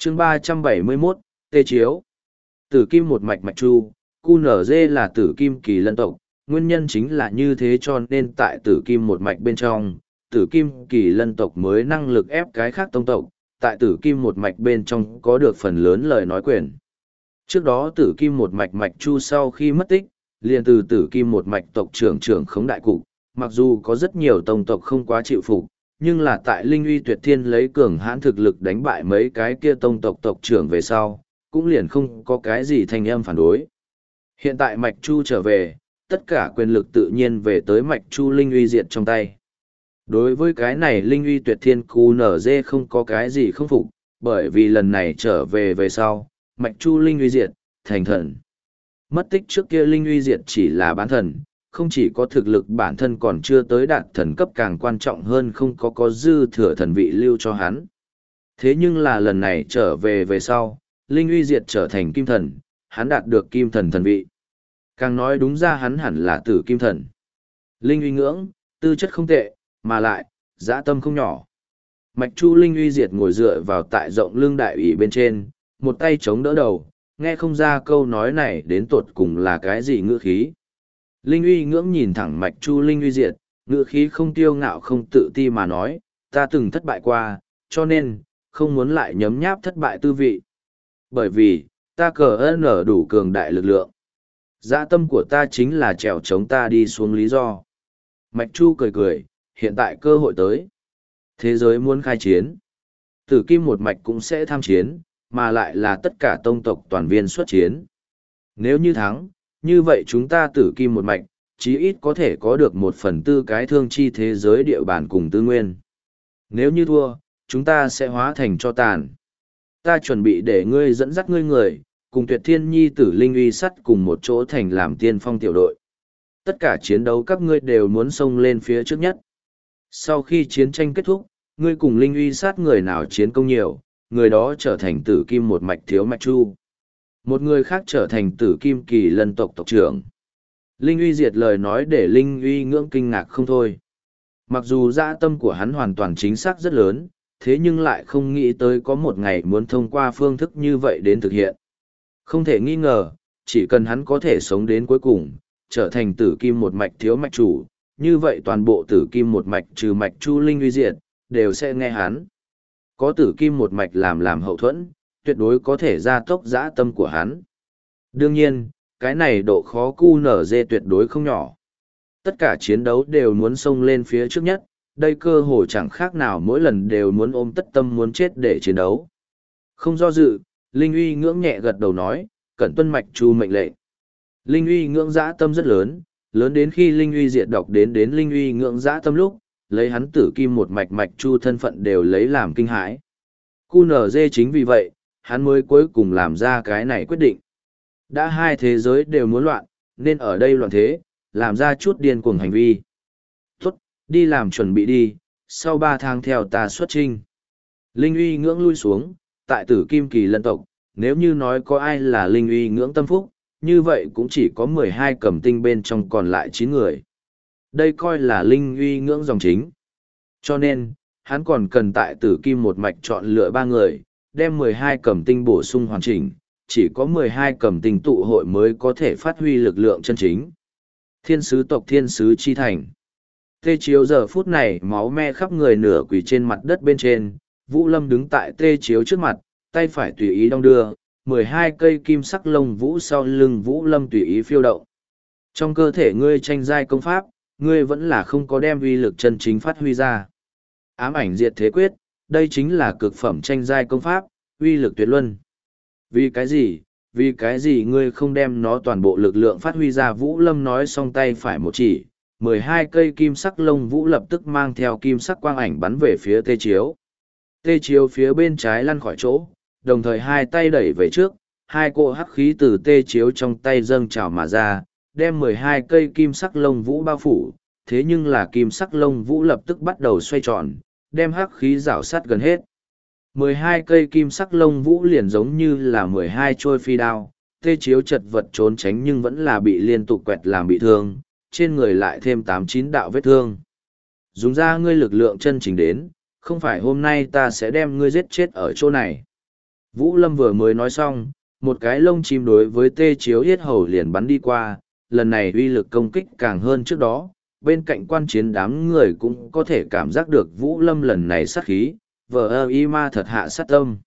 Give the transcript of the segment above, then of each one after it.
chương 371, Tê Chiếu. Tử kim một mạch mạch chu, QNZ là tử kim kỳ lân tộc, nguyên nhân chính là như thế cho nên tại tử kim một mạch bên trong, tử kim kỳ lân tộc mới năng lực ép cái khác tông tộc, tại tử kim một mạch bên trong có được phần lớn lời nói quyền. Trước đó tử kim một mạch mạch chu sau khi mất tích, liền từ tử kim một mạch tộc trưởng khống đại cục, mặc dù có rất nhiều tông tộc không quá chịu phục, nhưng là tại Linh Uy Tuyệt Thiên lấy cường hãn thực lực đánh bại mấy cái kia tông tộc tộc trưởng về sau, cũng liền không có cái gì thành âm phản đối. Hiện tại mạch chu trở về, tất cả quyền lực tự nhiên về tới mạch chu Linh Uy diệt trong tay. Đối với cái này Linh Uy Tuyệt Thiên QNZ không có cái gì không phục, bởi vì lần này trở về sau, mạch chu Linh Uy diệt, thành thần. Mất tích trước kia Linh Uy diệt chỉ là bán thần, không chỉ có thực lực bản thân còn chưa tới đạt thần cấp, càng quan trọng hơn không có dư thừa thần vị lưu cho hắn. Thế nhưng là lần này trở về sau, Linh Uy diệt trở thành kim thần, hắn đạt được kim thần thần vị. Càng nói đúng ra hắn hẳn là tử kim thần. Linh Uy ngưỡng, tư chất không tệ, mà lại, dã tâm không nhỏ. Mạch chu Linh Uy diệt ngồi dựa vào tại rộng lưng đại ủy bên trên, một tay chống đỡ đầu, nghe không ra câu nói này đến tột cùng là cái gì ngữ khí. Linh Uy ngưỡng nhìn thẳng mạch chu Linh Uy diệt, ngữ khí không tiêu ngạo không tự ti mà nói, ta từng thất bại qua, cho nên, không muốn lại nhấm nháp thất bại tư vị. Bởi vì, ta cờ nở đủ cường đại lực lượng. Dã tâm của ta chính là trèo chống ta đi xuống lý do. Mạch chu cười cười, hiện tại cơ hội tới. Thế giới muốn khai chiến. Tử kim một mạch cũng sẽ tham chiến, mà lại là tất cả tông tộc toàn viên xuất chiến. Nếu như thắng, như vậy chúng ta tử kim một mạch, chí ít có thể có được 1/4 cái thương chi thế giới địa bàn cùng tư nguyên. Nếu như thua, chúng ta sẽ hóa thành cho tàn. Ta chuẩn bị để ngươi dẫn dắt ngươi người, cùng Tuyệt Thiên Nhi tử Linh Uy sắt cùng một chỗ thành làm tiên phong tiểu đội. Tất cả chiến đấu các ngươi đều muốn xông lên phía trước nhất. Sau khi chiến tranh kết thúc, ngươi cùng Linh Uy sát người nào chiến công nhiều, người đó trở thành tử kim một mạch thiếu mạch chu. Một người khác trở thành tử kim kỳ lân tộc tộc trưởng. Linh Uy diệt lời nói để Linh Uy ngưỡng kinh ngạc không thôi. Mặc dù dã tâm của hắn hoàn toàn chính xác rất lớn, thế nhưng lại không nghĩ tới có một ngày muốn thông qua phương thức như vậy đến thực hiện. Không thể nghi ngờ, chỉ cần hắn có thể sống đến cuối cùng, trở thành tử kim một mạch thiếu mạch chủ, như vậy toàn bộ tử kim một mạch trừ mạch chu Linh Uy diệt, đều sẽ nghe hắn. Có tử kim một mạch làm hậu thuẫn, tuyệt đối có thể gia tốc dã tâm của hắn. Đương nhiên, cái này độ khó QNZ tuyệt đối không nhỏ. Tất cả chiến đấu đều muốn xông lên phía trước nhất, đây cơ hội chẳng khác nào mỗi lần đều muốn ôm tất tâm muốn chết để chiến đấu. Không do dự, Linh Uy ngưỡng nhẹ gật đầu nói, cẩn tuân mạch chu mệnh lệnh. Linh Uy ngưỡng dã tâm rất lớn, lớn đến khi Linh Uy diệt đọc đến Linh Uy ngưỡng dã tâm lúc, lấy hắn tử kim một mạch mạch chu thân phận đều lấy làm kinh hãi. QNZ chính vì vậy, hắn mới cuối cùng làm ra cái này quyết định. Đã hai thế giới đều muốn loạn, nên ở đây loạn thế, làm ra chút điên cuồng hành vi. Tốt, đi làm chuẩn bị đi, sau 3 tháng theo ta xuất trinh. Linh Uy ngưỡng lui xuống, tại tử kim kỳ lân tộc, nếu như nói có ai là Linh Uy ngưỡng tâm phúc, như vậy cũng chỉ có 12 cẩm tinh bên trong còn lại 9 người. Đây coi là Linh Uy ngưỡng dòng chính. Cho nên, hắn còn cần tại tử kim một mạch chọn lựa 3 người, đem 12 cẩm tinh bổ sung hoàn chỉnh, chỉ có 12 cẩm tinh tụ hội mới có thể phát huy lực lượng chân chính. Thiên sứ tộc thiên sứ chi thành. Tê Chiếu giờ phút này máu me khắp người, nửa quỳ trên mặt đất bên trên, Vũ Lâm đứng tại Tê Chiếu trước mặt, tay phải tùy ý đong đưa, 12 cây kim sắc lông vũ sau lưng Vũ Lâm tùy ý phiêu động. Trong cơ thể ngươi tranh giai công pháp, ngươi vẫn là không có đem uy lực chân chính phát huy ra. Ám ảnh diệt thế quyết, đây chính là cực phẩm tranh giai công pháp, uy lực tuyệt luân. Vì cái gì? Vì cái gì ngươi không đem nó toàn bộ lực lượng phát huy ra? Vũ Lâm nói xong tay phải một chỉ, 12 cây kim sắc lông vũ lập tức mang theo kim sắc quang ảnh bắn về phía Tê Chiếu. Tê Chiếu phía bên trái lăn khỏi chỗ, đồng thời hai tay đẩy về trước, hai cỗ hắc khí từ Tê Chiếu trong tay dâng trào mà ra, đem 12 cây kim sắc lông vũ bao phủ, thế nhưng là kim sắc lông vũ lập tức bắt đầu xoay tròn, đem hắc khí rảo sát gần hết. 12 cây kim sắc lông vũ liền giống như là 12 trôi phi đao, Tê Chiếu chật vật trốn tránh nhưng vẫn là bị liên tục quẹt làm bị thương, trên người lại thêm 8-9 đạo vết thương. Dùng ra ngươi lực lượng chân chính đến, không phải hôm nay ta sẽ đem ngươi giết chết ở chỗ này. Vũ Lâm vừa mới nói xong, một cái lông chim đối với tê chiếu yết hầu liền bắn đi qua, lần này uy lực công kích càng hơn trước đó, bên cạnh quan chiến đám người cũng có thể cảm giác được Vũ Lâm lần này sát khí, vờ ơ y ma thật hạ sát tâm.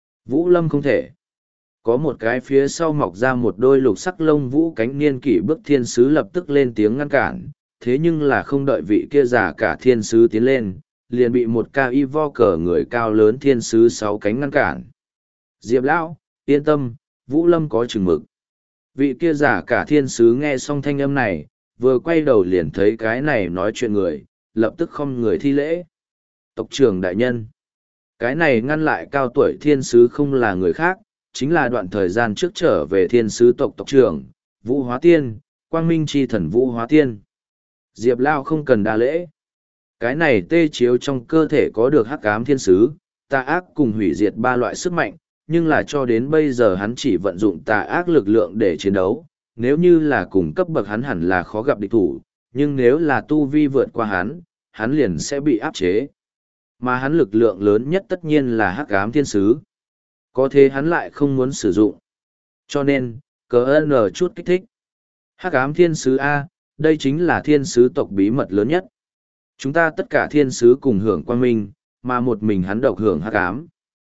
Vũ Lâm không thể. Có một cái phía sau mọc ra một đôi lục sắc lông vũ cánh niên kỷ bước thiên sứ lập tức lên tiếng ngăn cản, thế nhưng là không đợi vị kia giả cả thiên sứ tiến lên, liền bị một ca y vo cờ người cao lớn thiên sứ sáu cánh ngăn cản. Diệp Lão, yên tâm, Vũ Lâm có chừng mực. Vị kia giả cả thiên sứ nghe xong thanh âm này, vừa quay đầu liền thấy cái này nói chuyện người, lập tức không người thi lễ. Tộc trưởng đại nhân. Cái này ngăn lại cao tuổi thiên sứ không là người khác, chính là đoạn thời gian trước trở về thiên sứ tộc tộc trưởng, Vũ Hóa Tiên, Quang Minh chi thần Vũ Hóa Tiên. Diệp Lao không cần đa lễ. Cái này tê chiếu trong cơ thể có được hắc ám thiên sứ, tà ác cùng hủy diệt ba loại sức mạnh, nhưng là cho đến bây giờ hắn chỉ vận dụng tà ác lực lượng để chiến đấu. Nếu như là cùng cấp bậc hắn hẳn là khó gặp địch thủ, nhưng nếu là tu vi vượt qua hắn liền sẽ bị áp chế. Mà hắn lực lượng lớn nhất tất nhiên là hắc ám thiên sứ. Có thế hắn lại không muốn sử dụng. Cho nên, cờ n chút kích thích. Hắc ám thiên sứ A, đây chính là thiên sứ tộc bí mật lớn nhất. Chúng ta tất cả thiên sứ cùng hưởng quang minh, mà một mình hắn độc hưởng hắc ám.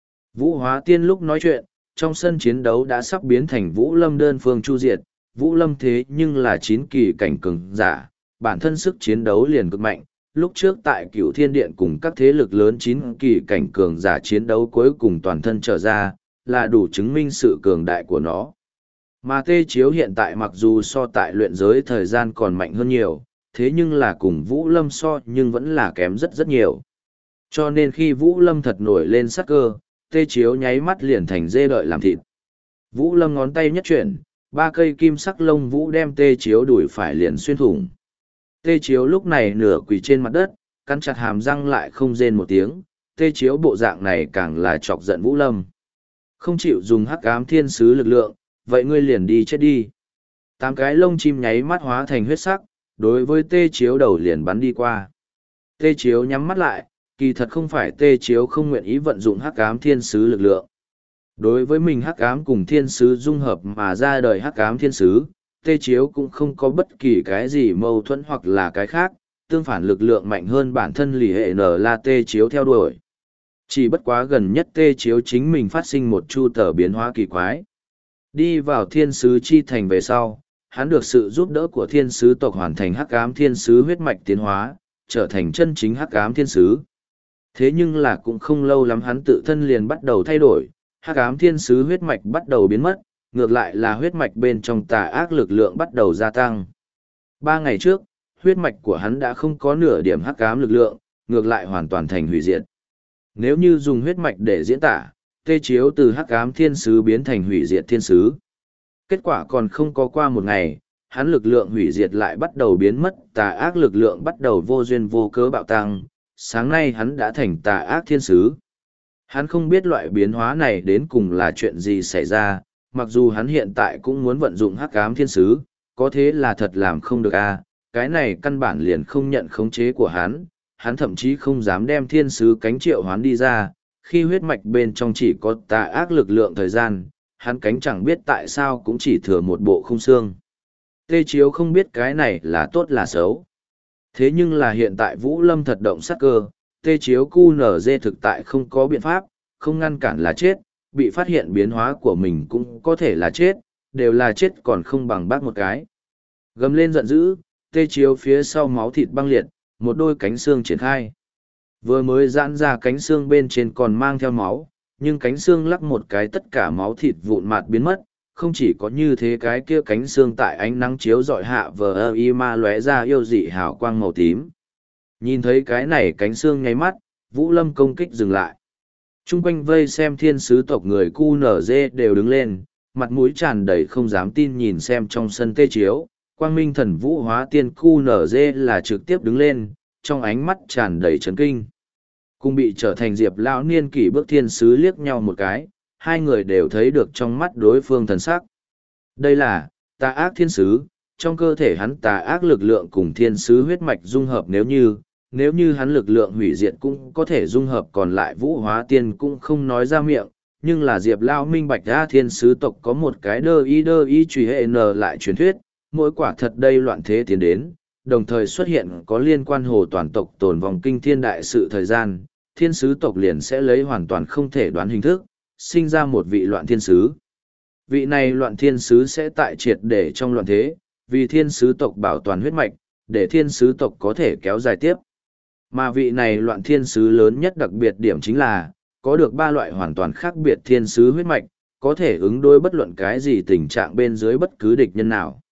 Vũ Hóa Tiên lúc nói chuyện, trong sân chiến đấu đã sắp biến thành Vũ Lâm đơn phương chu diệt. Vũ Lâm thế nhưng là 9 kỳ cảnh cường giả, bản thân sức chiến đấu liền cực mạnh. Lúc trước tại Cửu Thiên Điện cùng các thế lực lớn 9 kỳ cảnh cường giả chiến đấu cuối cùng toàn thân trở ra, là đủ chứng minh sự cường đại của nó. Mà Tê Chiếu hiện tại mặc dù so tại luyện giới thời gian còn mạnh hơn nhiều, thế nhưng là cùng Vũ Lâm so nhưng vẫn là kém rất rất nhiều. Cho nên khi Vũ Lâm thật nổi lên sắc cơ, Tê Chiếu nháy mắt liền thành dê đợi làm thịt. Vũ Lâm ngón tay nhất chuyển, 3 cây kim sắc lông vũ đem Tê Chiếu đuổi phải liền xuyên thủng. Tê Chiếu lúc này nửa quỳ trên mặt đất, cắn chặt hàm răng lại không rên một tiếng. Tê Chiếu bộ dạng này càng là chọc giận Vũ Lâm. Không chịu dùng hắc ám thiên sứ lực lượng, vậy ngươi liền đi chết đi. 8 cái lông chim nháy mắt hóa thành huyết sắc, đối với Tê Chiếu đầu liền bắn đi qua. Tê Chiếu nhắm mắt lại, kỳ thật không phải Tê Chiếu không nguyện ý vận dụng hắc ám thiên sứ lực lượng. Đối với mình hắc ám cùng thiên sứ dung hợp mà ra đời hắc ám thiên sứ, Tê Chiếu cũng không có bất kỳ cái gì mâu thuẫn hoặc là cái khác, tương phản lực lượng mạnh hơn bản thân lì hệ nở là Tê Chiếu theo đuổi. Chỉ bất quá gần nhất Tê Chiếu chính mình phát sinh một chu tờ biến hóa kỳ quái. Đi vào thiên sứ chi thành về sau, hắn được sự giúp đỡ của thiên sứ tộc hoàn thành hắc ám thiên sứ huyết mạch tiến hóa, trở thành chân chính hắc ám thiên sứ. Thế nhưng là cũng không lâu lắm hắn tự thân liền bắt đầu thay đổi, hắc ám thiên sứ huyết mạch bắt đầu biến mất, ngược lại là huyết mạch bên trong tà ác lực lượng bắt đầu gia tăng. 3 ngày trước, huyết mạch của hắn đã không có nửa điểm hắc ám lực lượng, ngược lại hoàn toàn thành hủy diệt. Nếu như dùng huyết mạch để diễn tả, Tê Chiếu từ hắc ám thiên sứ biến thành hủy diệt thiên sứ. Kết quả còn không có qua một ngày, hắn lực lượng hủy diệt lại bắt đầu biến mất, tà ác lực lượng bắt đầu vô duyên vô cớ bạo tăng, sáng nay hắn đã thành tà ác thiên sứ. Hắn không biết loại biến hóa này đến cùng là chuyện gì xảy ra, mặc dù hắn hiện tại cũng muốn vận dụng hắc ám thiên sứ, có thế là thật làm không được a, cái này căn bản liền không nhận khống chế của hắn thậm chí không dám đem thiên sứ cánh triệu hoán đi ra, khi huyết mạch bên trong chỉ có tà ác lực lượng thời gian, hắn cánh chẳng biết tại sao cũng chỉ thừa một bộ khung xương. Tê Chiếu không biết cái này là tốt là xấu. Thế nhưng là hiện tại Vũ Lâm thật động sát cơ, Tê Chiếu QNZ thực tại không có biện pháp, không ngăn cản là chết, bị phát hiện biến hóa của mình cũng có thể là chết, đều là chết còn không bằng bác một cái. Gầm lên giận dữ, Tê Chiếu phía sau máu thịt băng liệt, một đôi cánh xương triển khai. Vừa mới giãn ra cánh xương bên trên còn mang theo máu, nhưng cánh xương lắc một cái tất cả máu thịt vụn mạt biến mất, không chỉ có như thế cái kia cánh xương tại ánh nắng chiếu dọi hạ vờ y ma lóe ra yêu dị hào quang màu tím. Nhìn thấy cái này cánh xương nháy mắt, Vũ Lâm công kích dừng lại. Trung quanh vây xem thiên sứ tộc người QNZ đều đứng lên, mặt mũi tràn đầy không dám tin nhìn xem trong sân Tê Chiếu, Quang Minh thần Vũ Hóa Tiên QNZ là trực tiếp đứng lên, trong ánh mắt tràn đầy chấn kinh. Cùng bị trở thành Diệp lão niên kỷ bước thiên sứ liếc nhau một cái, hai người đều thấy được trong mắt đối phương thần sắc. Đây là tà ác thiên sứ, trong cơ thể hắn tà ác lực lượng cùng thiên sứ huyết mạch dung hợp, nếu như hắn lực lượng hủy diệt cũng có thể dung hợp, còn lại Vũ Hóa Tiên cũng không nói ra miệng, nhưng là Diệp Lao minh bạch ra thiên sứ tộc có một cái đơ y truy hệ n lại truyền thuyết, mỗi quả thật đây loạn thế tiến đến, đồng thời xuất hiện có liên quan hồ toàn tộc tồn vòng kinh thiên đại sự thời gian, thiên sứ tộc liền sẽ lấy hoàn toàn không thể đoán hình thức, sinh ra một vị loạn thiên sứ. Vị này loạn thiên sứ sẽ tại triệt để trong loạn thế, vì thiên sứ tộc bảo toàn huyết mạch, để thiên sứ tộc có thể kéo dài tiếp. Mà vị này loạn thiên sứ lớn nhất đặc biệt điểm chính là, có được 3 loại hoàn toàn khác biệt thiên sứ huyết mạch, có thể ứng đối bất luận cái gì tình trạng bên dưới bất cứ địch nhân nào.